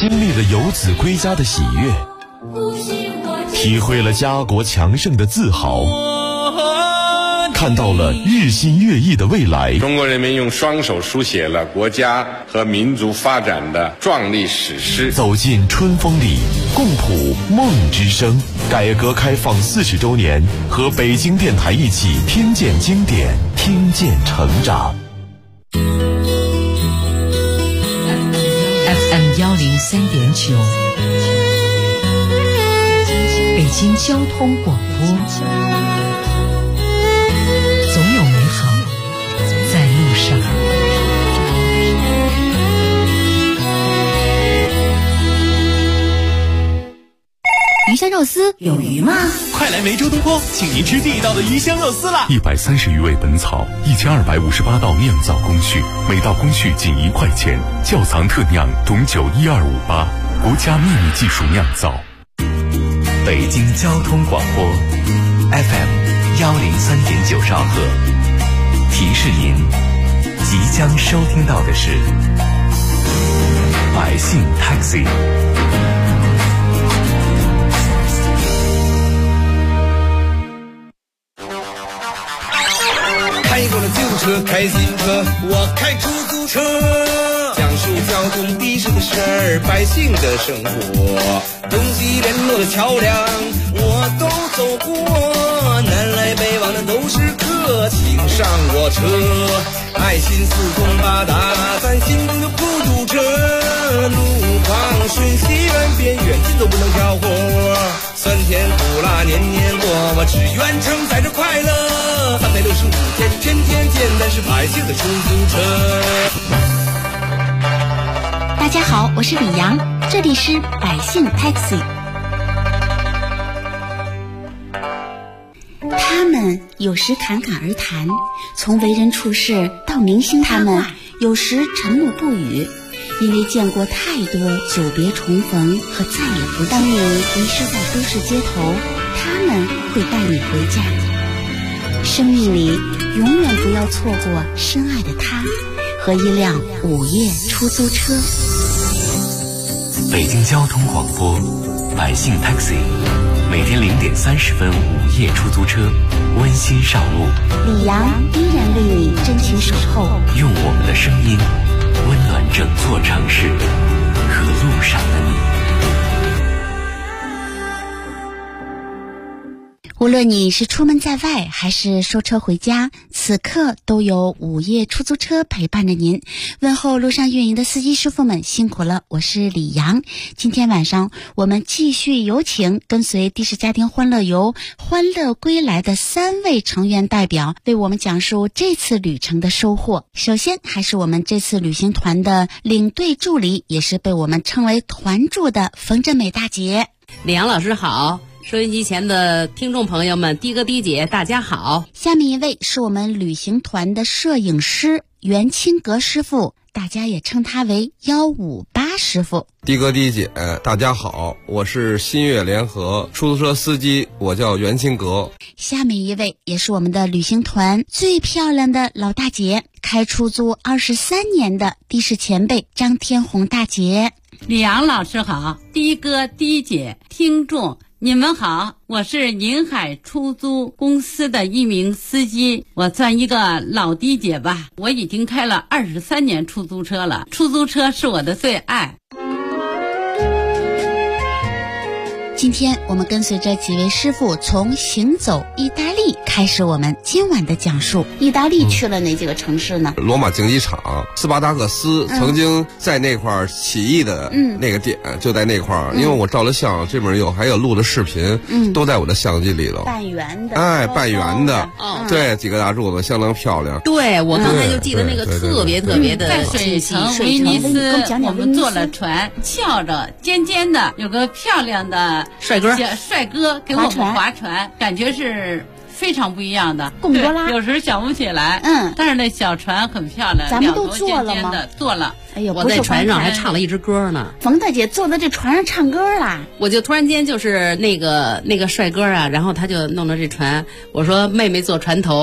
经历了游子归家的喜悦，体会了家国强盛的自豪，看到了日新月异的未来。 中国人民用双手书写了国家和民族发展的壮丽史诗。 走进春风里，共谱梦之声。改革开放40周年，和北京电台一起听见经典，听见成长。 FM 103.9，北京交通广播。总有美好在路上。 鱼香肉丝有鱼吗？ 快来梅州东坡，请您吃地道的鱼香肉丝啦 ！130余味本草，1258道酿造工序，每道工序仅1块钱。窖藏特酿董酒12588，国家秘密技术酿造。 北京交通广播 FM 103.9兆赫，提示您即将收听到的是百姓 Taxi。 开过了旧车，开新车，我开出租车，讲述交通的士的事儿，百姓的生活，东西联络的桥梁，我都走过，南来北往的都是客，请上我车，爱心四通八达，咱心中的孤独者，路况瞬息万变，远近都不能挑活，酸甜苦辣年年过，我只愿承载着快乐，365天天天见，但是百姓的出租车。 大家好，我是李阳，这里是百姓 Taxi。 他们有时侃侃而谈，从为人处事到明星他们有时沉默不语，因为见过太多久别重逢和再也不。当你迷失在都市街头，他们会带你回家。生命里永远不要错过深爱的他和一辆午夜出租车。 北京交通广播百姓 Taxi， 每天0点30分午夜出租车，温馨上路。 李阳依然为你真情守候， 用我们的声音温暖整座城市和路上的你。 无论你是出门在外还是收车回家，此刻都有午夜出租车陪伴着您。问候路上运营的司机师傅们辛苦了，我是李阳。今天晚上我们继续有请跟随的士家庭欢乐游欢乐归来的3位成员代表，为我们讲述这次旅程的收获。首先还是我们这次旅行团的领队助理，也是被我们称为团助的冯振美大姐。 李阳老师好，收音机前的听众朋友们，的哥的姐大家好。 下面一位是我们旅行团的摄影师袁清阁师傅，大家也称他为158师傅。 的哥的姐大家好，我是新月联合出租车司机，我叫袁清阁。 下面一位也是我们的旅行团最漂亮的老大姐，开出租23年的的士前辈张天红大姐。 李阳老师好，的哥的姐听众你们好，我是宁海出租公司的一名司机，我算一个老的姐吧，我已经开了23年出租车了，出租车是我的最爱。 今天我们跟随着几位师傅从行走意大利开始我们今晚的讲述。意大利去了哪几个城市呢？ 罗马竞技场，斯巴达克斯曾经在那块儿起义的那个点就在那块儿，因为我照了相，这边还有录的视频，都在我的相机里头。 半圆的， 半圆的，对，几个大柱子相当漂亮。 对，我刚才就记得那个特别特别的。 在水城威尼斯，我们坐了船，翘着尖尖的，有个漂亮的帅哥给我们划船，感觉是非常不一样的。贡多拉有时想不起来，但是那小船很漂亮。 咱们都坐了吗？ 坐了。 哎呦， 我在船上还唱了一支歌呢。 冯大姐坐在这船上唱歌啦。 我就突然间就是那个帅哥啊，然后他就弄了这船，我说妹妹坐船头，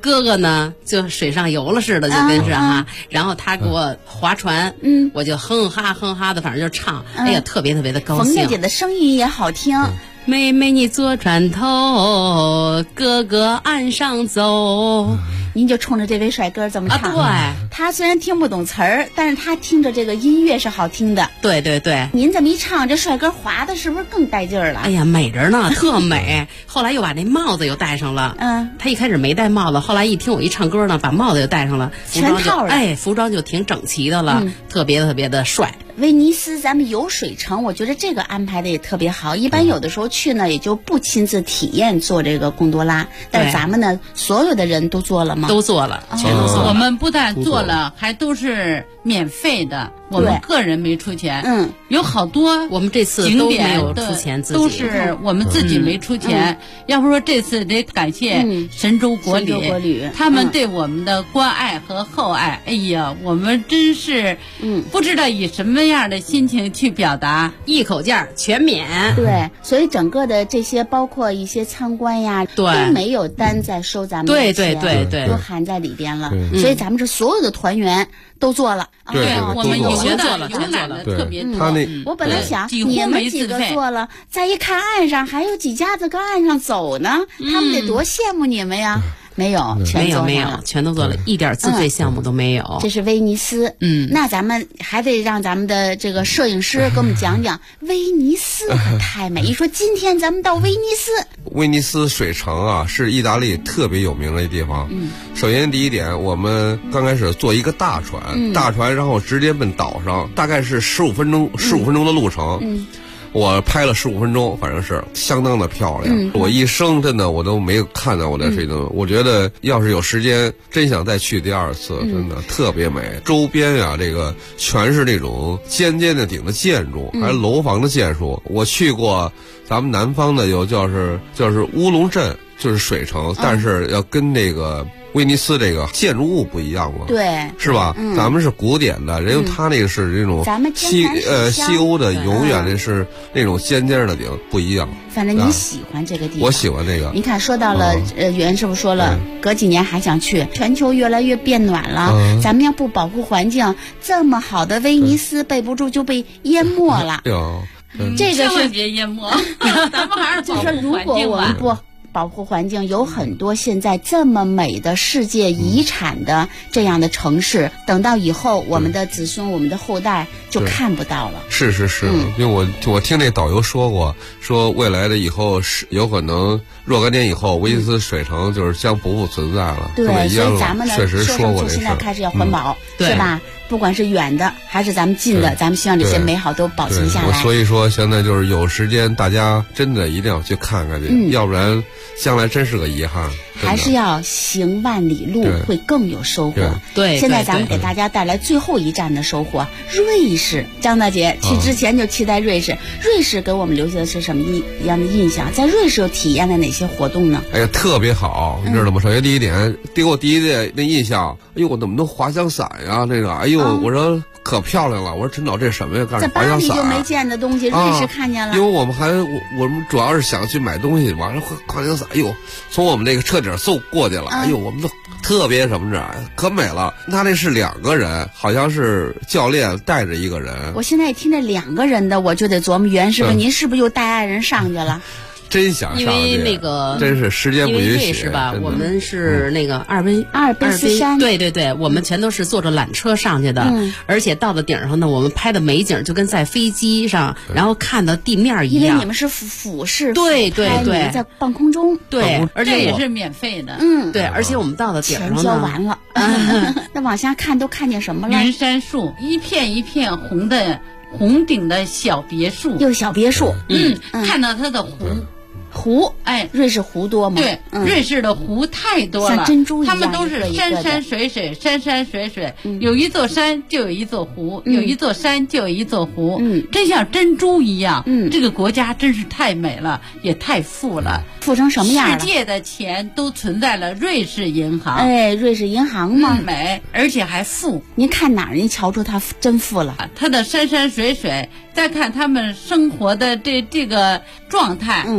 哥哥呢就水上游了似的，就跟是哈，然后他给我划船，我就哼哈的，反正就唱，哎呀，特别特别的高兴。 冯姐姐的声音也好听。 妹妹你坐船头，哥哥岸上走。 您就冲着这位帅哥这么唱啊？对， 他虽然听不懂词儿，但是他听着这个音乐是好听的。 对对对， 您这么一唱，这帅哥滑的是不是更带劲儿了？ 哎呀，美着呢，特美。后来又把那帽子又戴上了。他一开始没戴帽子，后来一听我一唱歌呢，把帽子又戴上了， 全套了。 哎，服装就挺整齐的了，特别特别的帅。 威尼斯咱们游水城，我觉得这个安排的也特别好。一般有的时候去呢，也就不亲自体验坐这个贡多拉，但是咱们呢，所有的人都做了吗？ 都做了，全都做了。 我们不但做了，还都是免费的。我们个人没出钱，有好多我们这次都没有出钱， 都是我们自己没出钱。要不说这次得感谢神州国旅，他们对我们的关爱和厚爱。哎呀，我们真是不知道以什么样的心情去表达， 一口价全免。 对，所以整个的这些包括一些参观呀，都没有单在收咱们的钱， 对， 都含在里边了。所以咱们这所有的团员都做了。 对， 我们全做了， 游览的特别多。 我本来想你们几个做了，再一看岸上还有几家子跟岸上走呢，他们得多羡慕你们呀。没有，全都做了，一点自费项目都没有。 这是威尼斯，那咱们还得让咱们的这个摄影师给我们讲讲威尼斯可太美。一说今天咱们到威尼斯， 威尼斯水城啊，是意大利特别有名的地方。首先第一点，我们刚开始坐一个大船，然后直接奔岛上，大概是15分钟的路程。我拍了15分钟，反正是相当的漂亮。我一生真的我都没有看到过这水灯。我觉得要是有时间，真想再去第二次，真的特别美。周边呀，这个全是那种尖尖的顶的建筑，还有楼房的建筑。我去过咱们南方的有就是乌龙镇，就是水城，但是要跟那个威尼斯这个建筑物不一样嘛， 对， 是吧？咱们是古典的，人家他那个是这种西欧的，永远的是那种尖尖的顶，不一样。 反正你喜欢这个地方， 我喜欢这个。 你看，说到了袁师傅说了，隔几年还想去。全球越来越变暖了，咱们要不保护环境，这么好的威尼斯背不住就被淹没了。这个是别淹没，咱们还是就说如果我们不保护环境，有很多现在这么美的世界遗产的这样的城市，等到以后我们的子孙、我们的后代就看不到了。 是，因为我听那导游说过，说未来的以后是有可能若干年以后，威尼斯水城就是将不复存在了。 对，所以咱们呢， 确实说过这事， 现在开始要环保，是吧？不管是远的还是咱们近的，咱们希望这些美好都保存下来。 所以说，现在就是有时间，大家真的一定要去看看去，要不然将来真是个遗憾。 还是要行万里路，会更有收获。 对， 现在咱们给大家带来最后一站的收获——瑞士。张大姐去之前就期待瑞士，瑞士给我们留下的是什么样的印象？在瑞士又体验了哪些活动呢？ 哎呀，特别好，你知道吗？首先第一点，给我第一的那印象，哎呦，我怎么能滑翔伞呀？这个，哎呦，我说可漂亮了。我说真的，这什么呀？干在巴黎就没见的东西，瑞士看见了。 因为我们主要是想去买东西，完了滑翔伞，哎呦，从我们这个车顶嗖过去了，哎呦，我们都特别什么着，可美了。他那是2个人，好像是教练带着一个人。 我现在一听这2个人的，我就得琢磨袁师傅，您是不是又带爱人上去了？ 真想上去， 因为那个真是时间不允许， 是吧？我们是那个阿尔卑斯山，对，我们全都是坐着缆车上去的，而且到了顶上呢，我们拍的美景就跟在飞机上，然后看到地面一样。 因为你们是俯视， 对， 在半空中， 对，而且也是免费的， 对，而且我们到了顶上呢， 钱交完了，那往下看都看见什么了？ 云杉树，一片一片红顶的小别墅， 又小别墅， 看到它的湖，哎，瑞士湖多吗？ 对，瑞士的湖太多了， 像珍珠一样， 他们都是山山水水，山山水水，有一座山就有一座湖，有一座山就有一座湖，真像珍珠一样。这个国家真是太美了，也太富了， 富成什么样了？ 世界的钱都存在了瑞士银行。 哎，瑞士银行嘛， 美，而且还富。 您看哪儿？您瞧出它真富了？ 它的山山水水，再看他们生活的这个状态，就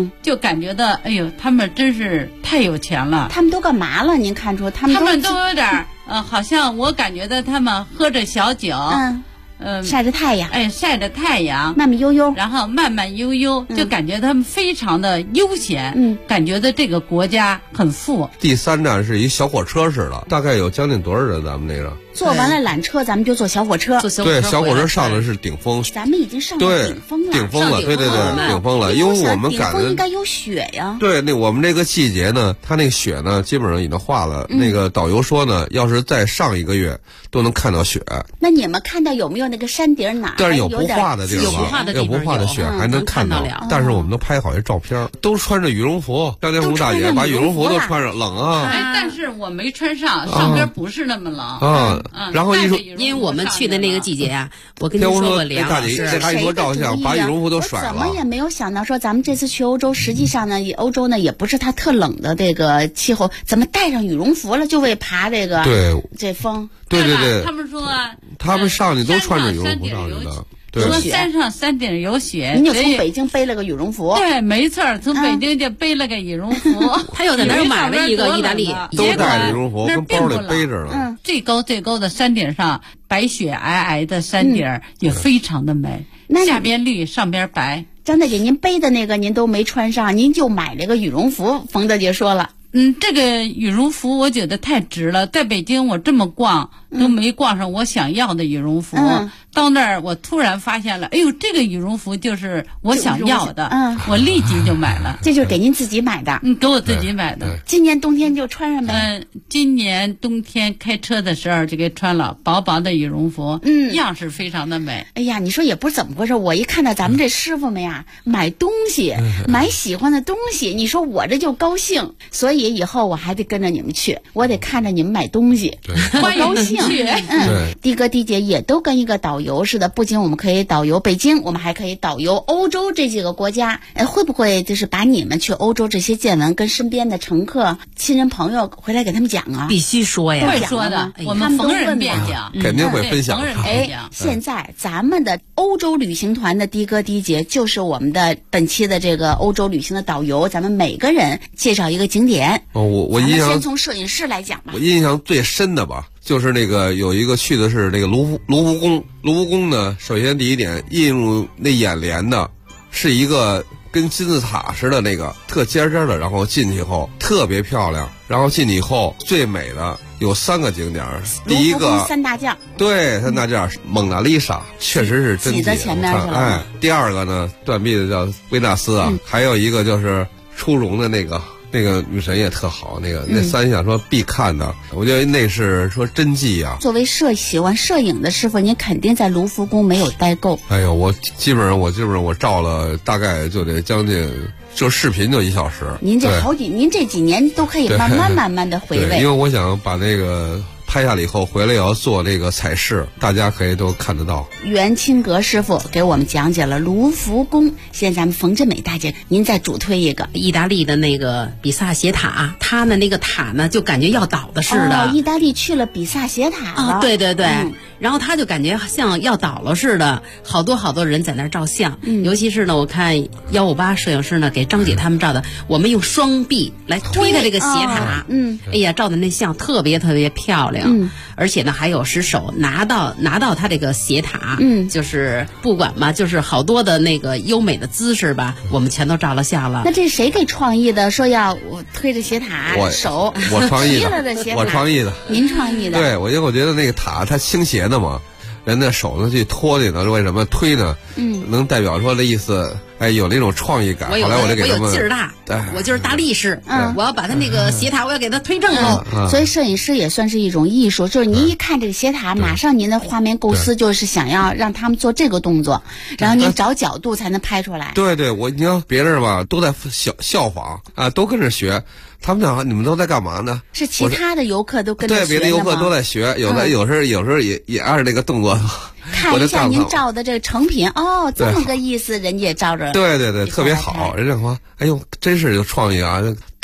感觉到，哎呦，他们真是太有钱了。 他们都干嘛了？您看出他们都有点好像我感觉到他们喝着小酒， 晒着太阳， 晒着太阳， 慢慢悠悠， 然后慢慢悠悠，就感觉他们非常的悠闲，感觉到这个国家很富。 第3站是一小火车似的，大概有将近多少人？咱们那个坐完了缆车，咱们就坐小火车。 对，小火车上的是顶峰， 咱们已经上了顶峰了。 顶峰了，对，顶峰了。因为我们赶的顶峰应该有雪呀。 对，我们这个季节呢，它那个雪呢，基本上已经化了。那个导游说呢，要是再上1个月，都能看到雪。 那你们看到有没有那个山顶哪？ 但是有不化的地方，有不化的雪还能看到。但是我们都拍好些照片，都穿着羽绒服。张天福大姐把羽绒服都穿上，冷啊！ 但是我没穿上，上边不是那么冷。 然后一说， 因为我们去的那个季节啊，我跟你说过，梁老师， 大姐一说照相，把羽绒服都甩了。 我怎么也没有想到说，咱们这次去欧洲，实际上呢，欧洲呢也不是它特冷的这个气候，怎么带上羽绒服了，就为爬这个这峰？ 对， 他们说他们上去都穿着羽绒服上去的。 说山顶有雪， 您就从北京背了个羽绒服。 对，没错，从北京就背了个羽绒服。 他又在那儿买了一个意大利， 都带着羽绒服，跟包里背着了。 最高的山顶上，白雪皑皑的山顶也非常的美，下边绿，上边白。 张大姐，您背的那个您都没穿上，您就买了个羽绒服。冯大姐说了。 这个羽绒服我觉得太值了，在北京我这么逛都没逛上我想要的羽绒服，到那儿我突然发现了，哎呦，这个羽绒服就是我想要的，我立即就买了。 这就是给您自己买的？ 给我自己买的。 今年冬天就穿上呗。 今年冬天开车的时候就给穿了薄薄的羽绒服，样式非常的美。 哎呀，你说也不是怎么回事，我一看到咱们这师傅们呀，买东西，买喜欢的东西，你说我这就高兴，所以以后我还得跟着你们去，我得看着你们买东西，我高兴。的哥的姐也都跟一个导游似的，不仅我们可以导游北京，我们还可以导游欧洲这几个国家。会不会就是把你们去欧洲这些见闻跟身边的乘客、亲人朋友回来给他们讲啊？ 必须说呀， 会说的，我们逢人便讲， 肯定会分享。 现在咱们的欧洲旅行团的的哥的姐就是我们的本期的这个欧洲旅行的导游，咱们每个人介绍一个景点。 我印象先从摄影师来讲吧。 我印象最深的吧，就是那个有一个去的是那个卢浮宫。卢浮宫呢，首先第一点映入那眼帘的是一个跟金字塔似的那个特尖尖的，然后进去以后特别漂亮。然后进去以后最美的有3个景点，第一个 3大将， 对，3大将，蒙娜丽莎确实是真挤在前面去了。 第2个呢，断臂的叫维纳斯啊，还有一个就是出笼的那个女神也特好，那3项说必看的，我觉得那是说真迹啊。 作为喜欢摄影的师傅，您肯定在卢浮宫没有待够。 哎呦，我基本上我照了大概就得将近，就视频就1小时。 您这几年都可以慢慢的回味。 因为我想把那个拍下来以后回来也要做这个彩饰，大家可以都看得到。 袁清阁师傅给我们讲解了卢浮宫，现在咱们冯真美大姐您再主推一个意大利的那个比萨斜塔，它的那个塔呢就感觉要倒的似的。 意大利去了比萨斜塔了。 对，然后他就感觉像要倒了似的，好多人在那儿照相。尤其是呢，我看158摄影师呢给张姐他们照的，我们用双臂来推的这个斜塔，哎呀，照的那像特别漂亮。而且呢还有使手拿到他这个斜塔，就是不管吧，就是好多的那个优美的姿势吧，我们全都照了相了。 那这谁给创意的？说要我推着斜塔，手我创意的， 我创意的， 您创意的。 对，因为我觉得那个塔它倾斜的嘛，人的手呢去托的呢，为什么推呢？能代表说的意思，有那种创意感。后来我就给他们， 我有劲儿大，我就是大力士，我要把他那个斜塔，我要给他推正了。 所以摄影师也算是一种艺术，就是您一看这个斜塔，马上您的画面构思就是想要让他们做这个动作，然后您找角度才能拍出来。 对，你看别人吧都在效仿啊，都跟着学。他们讲你们都在干嘛呢？ 是其他的游客都跟着学， 对，别的游客都在学，有时候也按着那个动作。 看一下您照的这个成品，这么个意思，人家也照着。 对，特别好。人家说，哎呦，真是有创意啊！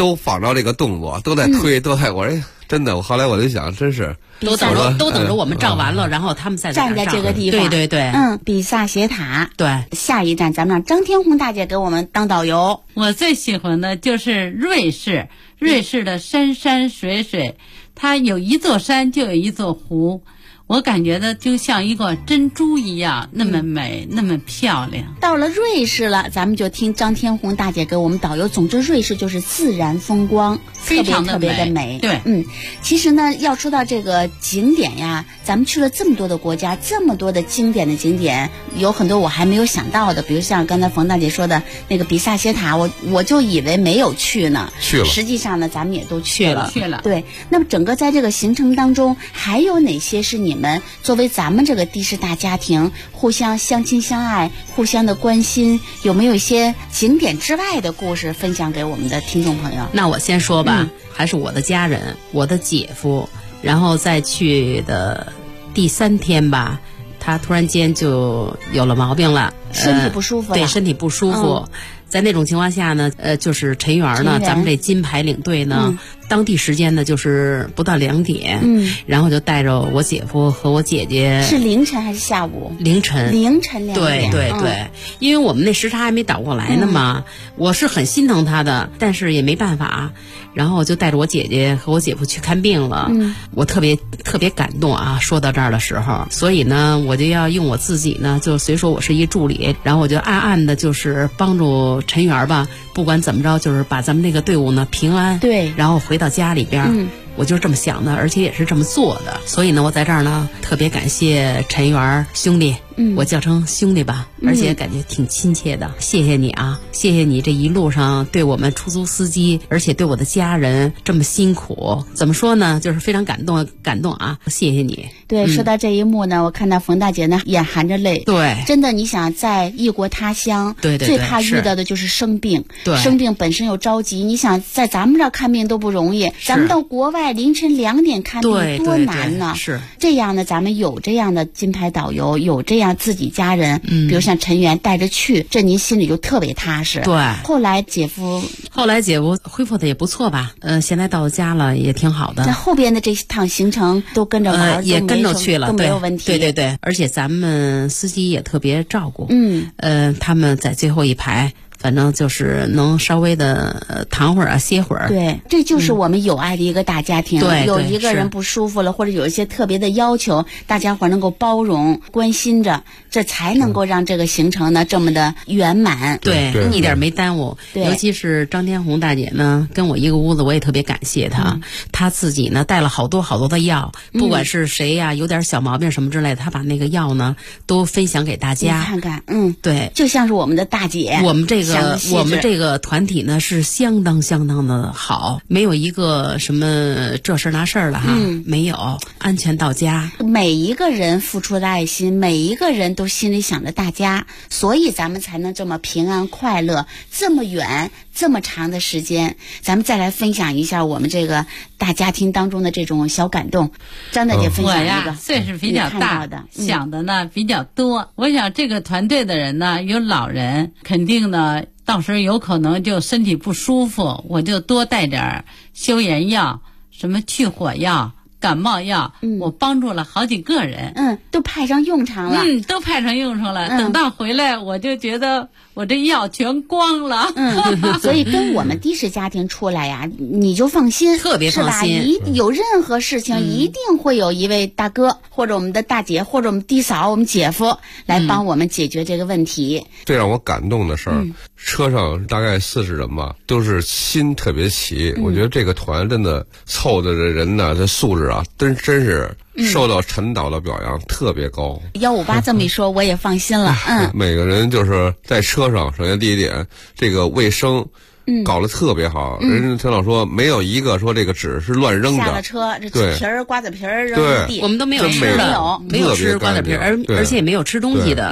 都仿照这个动作，都在推，都在我真的，后来我就想，真是都等着我们照完了，然后他们再站在这个地方。 对对对， 比萨斜塔。 对， 下一站咱们让张天红大姐给我们当导游。 我最喜欢的就是瑞士，瑞士的山山水水，它有一座山就有一座湖。我感觉的就像一个珍珠一样，那么美，那么漂亮。 到了瑞士了，咱们就听张天红大姐给我们导游。总之，瑞士就是自然风光， 非常的特别的美。 对， 其实呢，要说到这个景点呀，咱们去了这么多的国家，这么多的经典的景点，有很多我还没有想到的，比如像刚才冯大姐说的那个比萨斜塔，我就以为没有去呢， 去了。 实际上呢，咱们也都去了。 对， 那么整个在这个行程当中，还有哪些是你们作为咱们这个的士大家庭互相相亲相爱、互相的关心，有没有一些景点之外的故事分享给我们的听众朋友？ 那我先说吧，还是我的家人，我的姐夫，然后再去的第3天吧，他突然间就有了毛病了， 身体不舒服了。 对，身体不舒服。在那种情况下呢，就是陈元呢，咱们这金牌领队呢，当地时间呢就是不到2点，然后就带着我姐夫和我姐姐。 是凌晨还是下午？ 凌晨 2点。 对对对，因为我们那时差还没倒过来呢嘛，我是很心疼他的，但是也没办法，然后就带着我姐姐和我姐夫去看病了。我特别感动啊！说到这儿的时候，所以呢，我就要用我自己呢，就虽说我是一助理，然后我就暗暗的就是帮助陈元吧，不管怎么着，就是把咱们这个队伍呢平安， 对， 然后回到家里边。我就是这么想的，而且也是这么做的。所以呢，我在这儿呢特别感谢陈元兄弟，我叫成兄弟吧，而且感觉挺亲切的。谢谢你啊，谢谢你这一路上对我们出租司机，而且对我的家人这么辛苦。怎么说呢，就是非常感动啊！谢谢你。 对，说到这一幕呢，我看到冯大姐呢眼含着泪。 对， 真的，你想在异国他乡， 对， 最怕遇到的就是生病。 对， 生病本身又着急，你想在咱们这儿看病都不容易，咱们到国外凌晨2点看病多难呢？ 是这样呢，咱们有这样的金牌导游，有这样自己家人，比如像陈元带着去，这您心里就特别踏实。 对， 后来姐夫恢复的也不错吧？现在到家了也挺好的。 在后边的这趟行程都跟着玩， 也跟着去了， 都没有问题。 对对对，而且咱们司机也特别照顾。他们在最后一排。反正就是能稍微的躺会儿啊，歇会儿。 对，这就是我们有爱的一个大家庭。 对， 有一个人不舒服了，或者有一些特别的要求，大家伙能够包容、关心着，这才能够让这个行程呢这么的圆满。 对，一点没耽误。尤其是张天红大姐呢，跟我一个屋子，我也特别感谢她。她自己呢带了好多的药，不管是谁呀，有点小毛病什么之类的，她把那个药呢都分享给大家。 你看看， 对， 就像是我们的大姐。 我们这个团体呢是相当的好，没有一个什么这事儿那事儿了哈，没有，安全到家。 每一个人付出的爱心，每一个人都心里想着大家，所以咱们才能这么平安快乐，这么远这么长的时间。咱们再来分享一下我们这个大家庭当中的这种小感动。张大姐分享一个。 岁数比较大的，想的呢比较多。我想这个团队的人呢，有老人，肯定呢到时候有可能就身体不舒服，我就多带点消炎药，什么去火药、感冒药，我帮助了好几个人， 都派上用场了， 都派上用场了。等到回来，我就觉得我这药全光了， 所以跟我们的士家庭出来呀，你就放心， 特别放心。 是吧？有任何事情，一定会有一位大哥或者我们的大姐或者我们弟嫂、我们姐夫来帮我们解决这个问题。 最让我感动的事儿，车上大概40人吧，都是心特别齐。我觉得这个团真的凑的这人呢，这素质啊，真是受到陈导的表扬特别高。 158这么一说，我也放心了。 每个人就是在车上，首先第一点，这个卫生搞得特别好。人家陈导说，没有一个说这个纸是乱扔的。 下了车，这皮儿、瓜子皮儿扔地， 我们都没有吃的，没有吃瓜子皮儿，而且也没有吃东西的。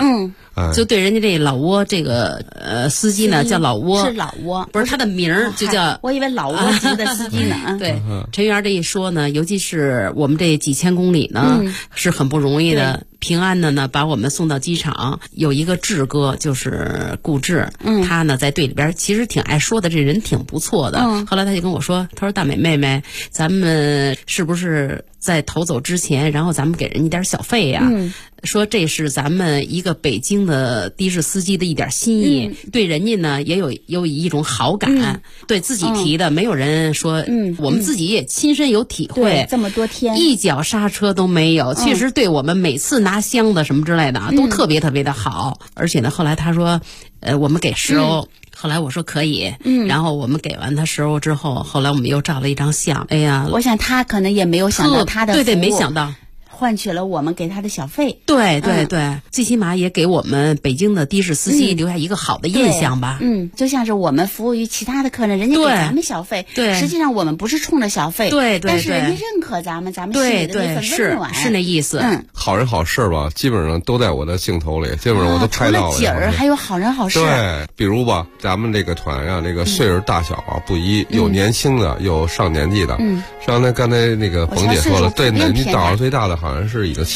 就对人家这老挝这个司机呢叫老挝， 是老挝， 不是他的名儿就叫， 我以为老挝族的司机呢。 对，陈元这一说呢，尤其是我们这几千公里呢，是很不容易的。平安的呢，把我们送到机场。有一个志哥，就是顾志，他呢在队里边其实挺爱说的，这人挺不错的。后来他就跟我说，他说大美妹妹，咱们是不是在投走之前，然后咱们给人一点小费呀？说这是咱们一个北京的的士司机的一点心意，对人家呢也有一种好感，对自己提的，没有人说，我们自己也亲身有体会， 这么多天一脚刹车都没有，确实对我们每次拿箱子什么之类的都特别特别的好。而且呢，后来他说，我们给10欧。后来我说可以，然后我们给完他10欧之后，后来我们又照了一张相。哎呀， 我想他可能也没有想到他的服务， 对，没想到。 换取了我们给他的小费， 对，最起码也给我们北京的的士司机留下一个好的印象吧。 就像是我们服务于其他的客人，人家给咱们小费， 对， 实际上我们不是冲着小费， 对， 但是人家认可咱们心里的那份温暖， 是那意思。 好人好事吧，基本上都在我的镜头里，基本上我都拍到了。 除了景儿，还有好人好事。 对，比如吧，咱们这个团呀，这个岁数大小啊不一，有年轻的，有上年纪的。刚才那个冯姐说了，对，年纪档最大的好像是已经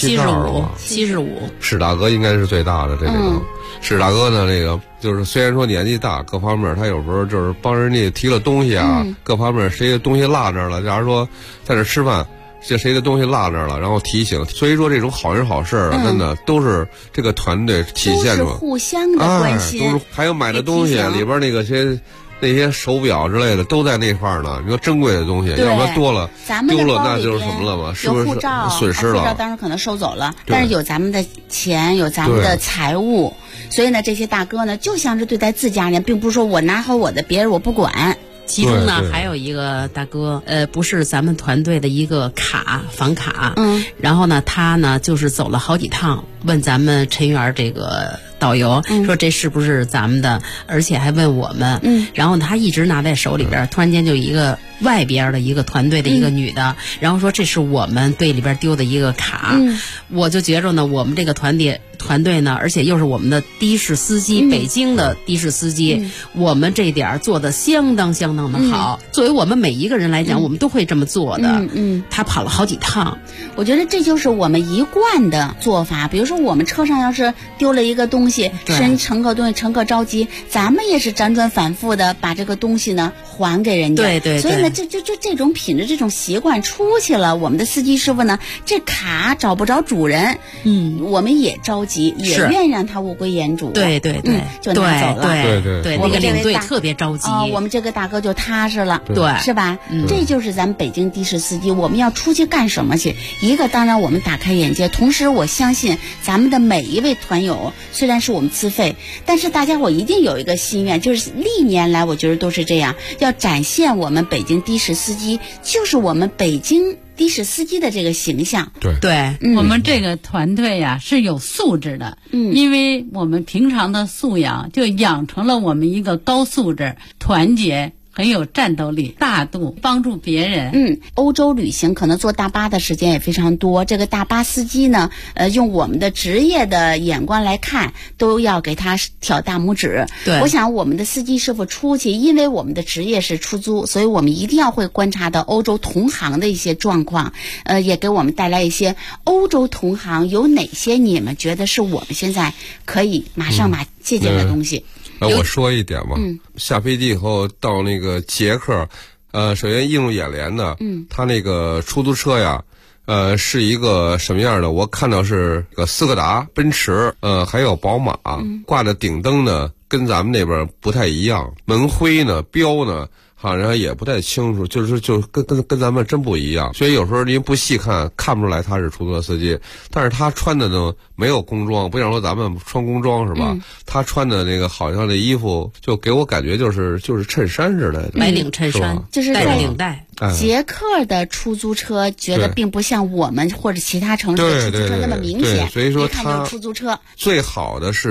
75， 史大哥应该是最大的这个。史大哥呢，这个就是虽然说年纪大，各方面他有时候就是帮人家提了东西啊，各方面谁的东西落那儿了，假如说在这吃饭，这谁的东西落那儿了，然后提醒。所以说这种好人好事啊，真的都是这个团队体现出， 都是互相的关心。 都是还有买的东西里边那些手表之类的都在那块儿呢。你说珍贵的东西，要不然多了丢了，那就是什么了嘛？是不是护照损失了？ 护照当时可能收走了，但是有咱们的钱，有咱们的财物，所以呢，这些大哥呢，就像是对待自家人，并不是说我拿好我的，别人我不管。 其中呢还有一个大哥，不是咱们团队的一个房卡，然后呢他呢就是走了好几趟，问咱们陈园这个导游，说这是不是咱们的，而且还问我们，然后他一直拿在手里边，突然间就一个外边的一个团队的一个女的，然后说这是我们队里边丢的一个卡，我就觉着呢，我们这个团队呢，而且又是我们的的士司机，北京的的士司机，我们这点做的相当的好。作为我们每一个人来讲，我们都会这么做的。他跑了好几趟， 我觉得这就是我们一贯的做法。比如说我们车上要是丢了一个东西，乘客着急，咱们也是辗转反复的把这个东西呢还给人家。 对。 所以呢，就这种品质，这种习惯出去了，我们的司机师傅呢，这卡找不着主人，我们也着急，也愿意让他物归原主。 对， 就拿走了。 对， 那个领队特别着急， 我们这个大哥就踏实了， 对， 是吧？这就是咱们北京的士司机，我们要出去干什么去？一个当然我们打开眼界，同时我相信咱们的每一位团友，虽然是我们自费，但是大家伙一定有一个心愿，就是历年来我觉得都是这样，要展现我们北京的士司机就是我们北京的士司机的这个形象。 对， 我们这个团队呀是有素质的，因为我们平常的素养就养成了我们一个高素质、团结、很有战斗力、大度，帮助别人。 欧洲旅行可能坐大巴的时间也非常多，这个大巴司机呢，用我们的职业的眼光来看，都要给他挑大拇指。 对， 我想我们的司机师傅出去，因为我们的职业是出租，所以我们一定要会观察到欧洲同行的一些状况，也给我们带来一些欧洲同行有哪些你们觉得是我们现在可以马上借鉴的东西。 我说一点吧，下飞机以后到那个捷克，首先映入眼帘的，他那个出租车呀，是一个什么样的？我看到是个斯柯达、奔驰，还有宝马，挂的顶灯呢，跟咱们那边不太一样，门徽呢、标呢，好像也不太清楚，就跟咱们真不一样。所以有时候您不细看不出来他是出租车司机，但是他穿的呢没有工装，不像说咱们穿工装是吧？他穿的那个好像那衣服就给我感觉就是衬衫似的， 白领衬衫， 就是带着领带。 捷克的出租车觉得并不像我们或者其他城市的出租车那么明显， 所以说一看就是出租车。 最好的是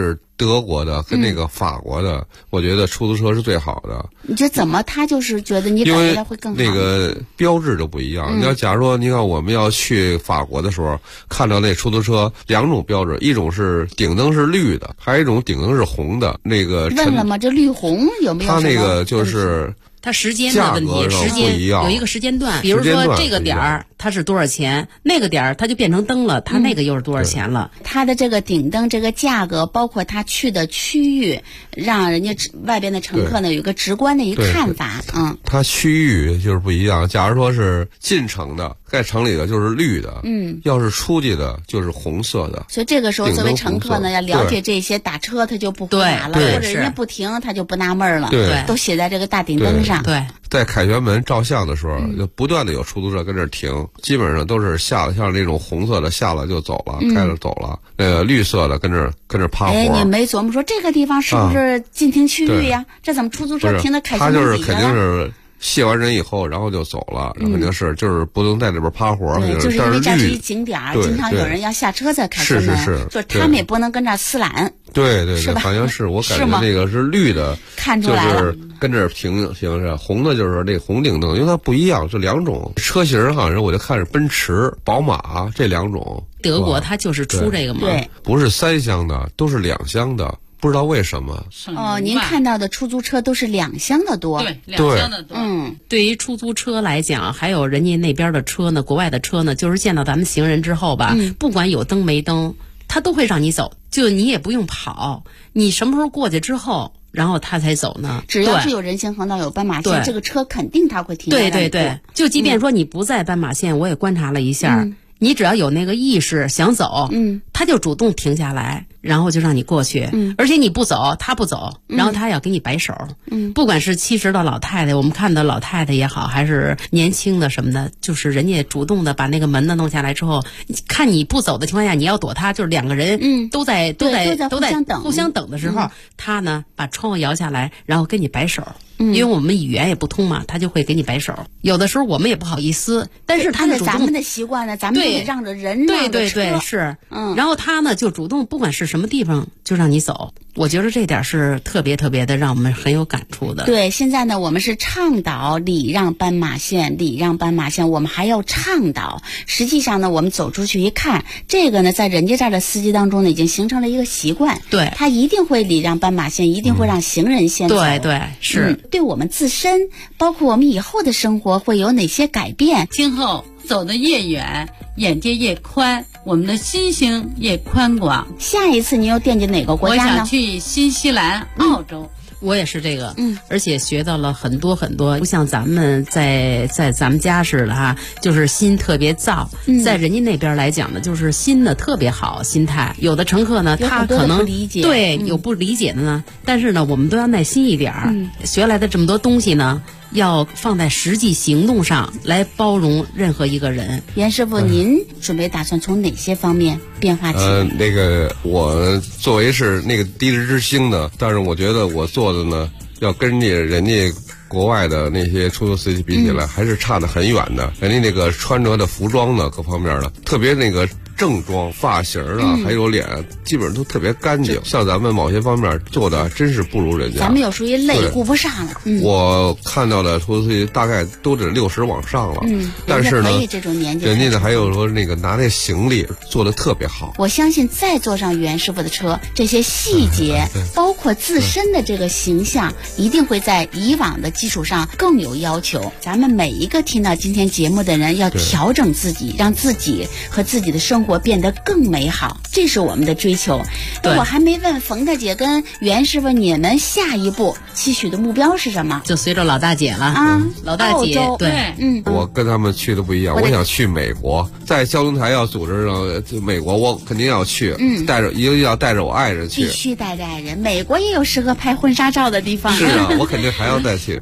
德国的跟那个法国的，我觉得出租车是最好的。 你觉得怎么他就是觉得你感觉他会更好？ 因为那个标志就不一样。你要假如说，你看我们要去法国的时候，看到那出租车2种标志，一种是顶灯是绿的，还有一种顶灯是红的。那个问了吗？这绿红有没有？ 他那个就是它时间的问题，时间有一个时间段，比如说这个点儿它是多少钱，那个点儿它就变成灯了，它那个又是多少钱了。 它的这个顶灯这个价格，包括它去的区域，让人家外边的乘客呢有一个直观的一个看法。 它区域就是不一样。假如说是进城的，在城里的就是绿的，要是出去的就是红色的。 所以这个时候作为乘客呢，要了解这些，打车他就不胡打了，或者人家不停他就不纳闷了。 对， 都写在这个大顶灯上。 对， 在凯旋门照相的时候，就不断的有出租车跟这儿停，基本上都是下了，像那种红色的下了就走了，开了走了。那个绿色的跟这儿趴活。 你没琢磨说这个地方是不是禁停区域呀？这怎么出租车停在凯旋门底下了？ 他就是肯定是卸完人以后，然后就走了，肯定是就是不能在那边趴活。 对，就是因为这是一景点，经常有人要下车在凯旋门， 是， 就他们也不能跟这儿私揽。 对，好像是我感觉那个是绿的， 看出来了， 就是跟这儿停着，红的就是那红顶灯，因为它不一样，这2种车型好像我就看是奔驰、宝马这2种。 德国它就是出这个嘛， 对， 不是3厢的，都是2厢的。不知道为什么您看到的出租车都是2厢的多， 对，2厢的多。 对于出租车来讲，还有人家那边的车呢，国外的车呢，就是见到咱们行人之后吧，不管有灯没灯，他都会让你走，就你也不用跑，你什么时候过去之后，然后他才走呢？ 只要是有人行横道有斑马线，这个车肯定他会停下来。 对，就即便说你不在斑马线，我也观察了一下。你只要有那个意识想走，他就主动停下来，然后就让你过去，而且你不走，他不走，然后他要给你摆手，不管是70的老太太，我们看到老太太也好，还是年轻的什么的，就是人家主动的把那个门呢弄下来之后，看你不走的情况下，你要躲他，就是2个人都在互相等的时候，他呢把窗户摇下来，然后跟你摆手。因为我们语言也不通嘛，他就会给你摆手。有的时候我们也不好意思，但是他咱们的习惯呢，咱们得让着人，让着车。 对，是。然后他呢就主动，不管是什么地方，就让你走。我觉得这点是特别的让我们很有感触的。 对，现在呢，我们是倡导礼让斑马线，我们还要倡导。实际上呢，我们走出去一看，这个呢，在人家这儿的司机当中呢，已经形成了一个习惯。 对， 他一定会礼让斑马线，一定会让行人先走。 对，是。 对我们自身，包括我们以后的生活会有哪些改变？ 今后走得越远，眼界越宽，我们的心胸越宽广。 下一次你又惦记哪个国家呢？ 我想去新西兰、澳洲。 我也是这个，而且学到了很多，不像咱们在咱们家似的哈，就是心特别燥，在人家那边来讲呢，就是心呢特别好，心态。有的乘客呢，他可能对有不理解的呢，但是呢，我们都要耐心一点儿，学来的这么多东西呢，要放在实际行动上来包容任何一个人。 袁师傅，您准备打算从哪些方面变化起来？ 那个我作为是那个低职之星的，但是我觉得我做的呢，要跟人家国外的那些出租司机比起来，还是差得很远的。人家那个穿着的服装呢，各方面的，特别那个正装、发型啊，还有脸，基本上都特别干净。像咱们某些方面做的，真是不如人家。 咱们有属于累顾不上了。 我看到的出租司机大概都得60往上了。但是呢， 这种年纪人家呢还有说那个拿那行李做的特别好。 我相信再坐上袁师傅的车，这些细节，包括自身的这个形象，一定会在以往的基础上更有要求。咱们每一个听到今天节目的人，要调整自己，让自己和自己的生活变得更美好，这是我们的追求。那我还没问冯大姐跟袁师傅，你们下一步期许的目标是什么？ 就随着老大姐了啊，老大姐，对， 我跟他们去的不一样，我想去美国，在交通台要组织上美国，我肯定要去，一定要带着我爱人去， 必须带着爱人。美国也有适合拍婚纱照的地方。 是啊，我肯定还要再去。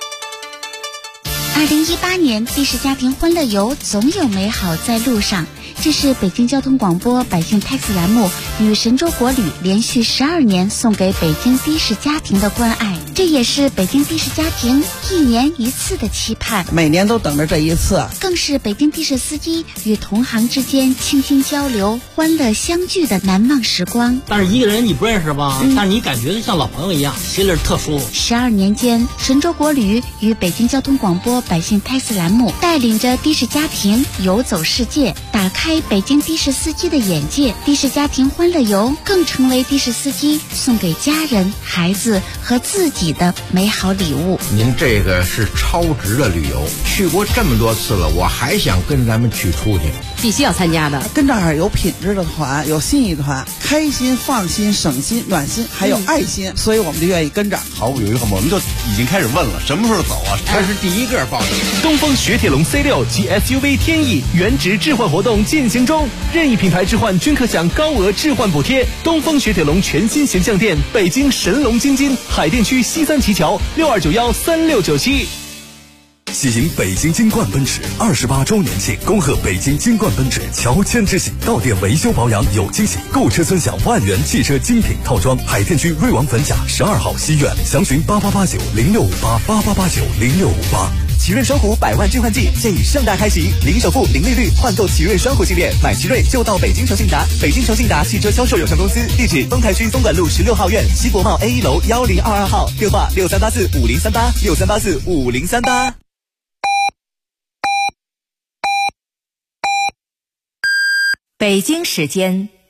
2018年，历史家庭欢乐游，总有美好在路上。 这是北京交通广播百姓 Taxi 栏目与神州国旅连续12年送给北京的士家庭的关爱，这也是北京的士家庭1年1次的期盼， 每年都等着这一次， 更是北京的士司机与同行之间倾心交流、欢乐相聚的难忘时光。 但是一个人你不认识吧，但是你感觉就像老朋友一样，心里特舒服。 12年间，神州国旅与北京交通广播百姓 Taxi 栏目带领着的士家庭游走世界，打开北京的士司机的眼界。的士家庭欢乐游更成为的士司机送给家人、孩子和自己的美好礼物。 您这个是超值的旅游，去过这么多次了，我还想跟咱们去出去， 必须要参加的。 跟这儿有品质的团，有心意团，开心、放心、省心、暖心，还有爱心，所以我们就愿意跟着。 毫不犹豫，我们就已经开始问了，什么时候走啊？ 他是第一个报名。 东风雪铁龙 C6 及 SUV 天翼原值置换活动进行中，任意品牌置换均可享高额置换补贴。东风雪铁龙全新形象店，北京神龙京津海淀区西三旗桥62913697。 喜迎北京金冠奔驰28周年庆，恭贺北京金冠奔驰乔迁之喜，到店维修保养有惊喜，购车尊享万元汽车精品套装。海淀区瑞王粉甲12号西苑，详询8889065888890658。 奇瑞双虎100万置换季现已盛大开启，零首付、零利率换购奇瑞双虎系列，买奇瑞就到北京诚信达。北京诚信达汽车销售有限公司，地址丰台区东莞路16号院西国贸 A1 楼1022号，电话6384503863845038。 北京时间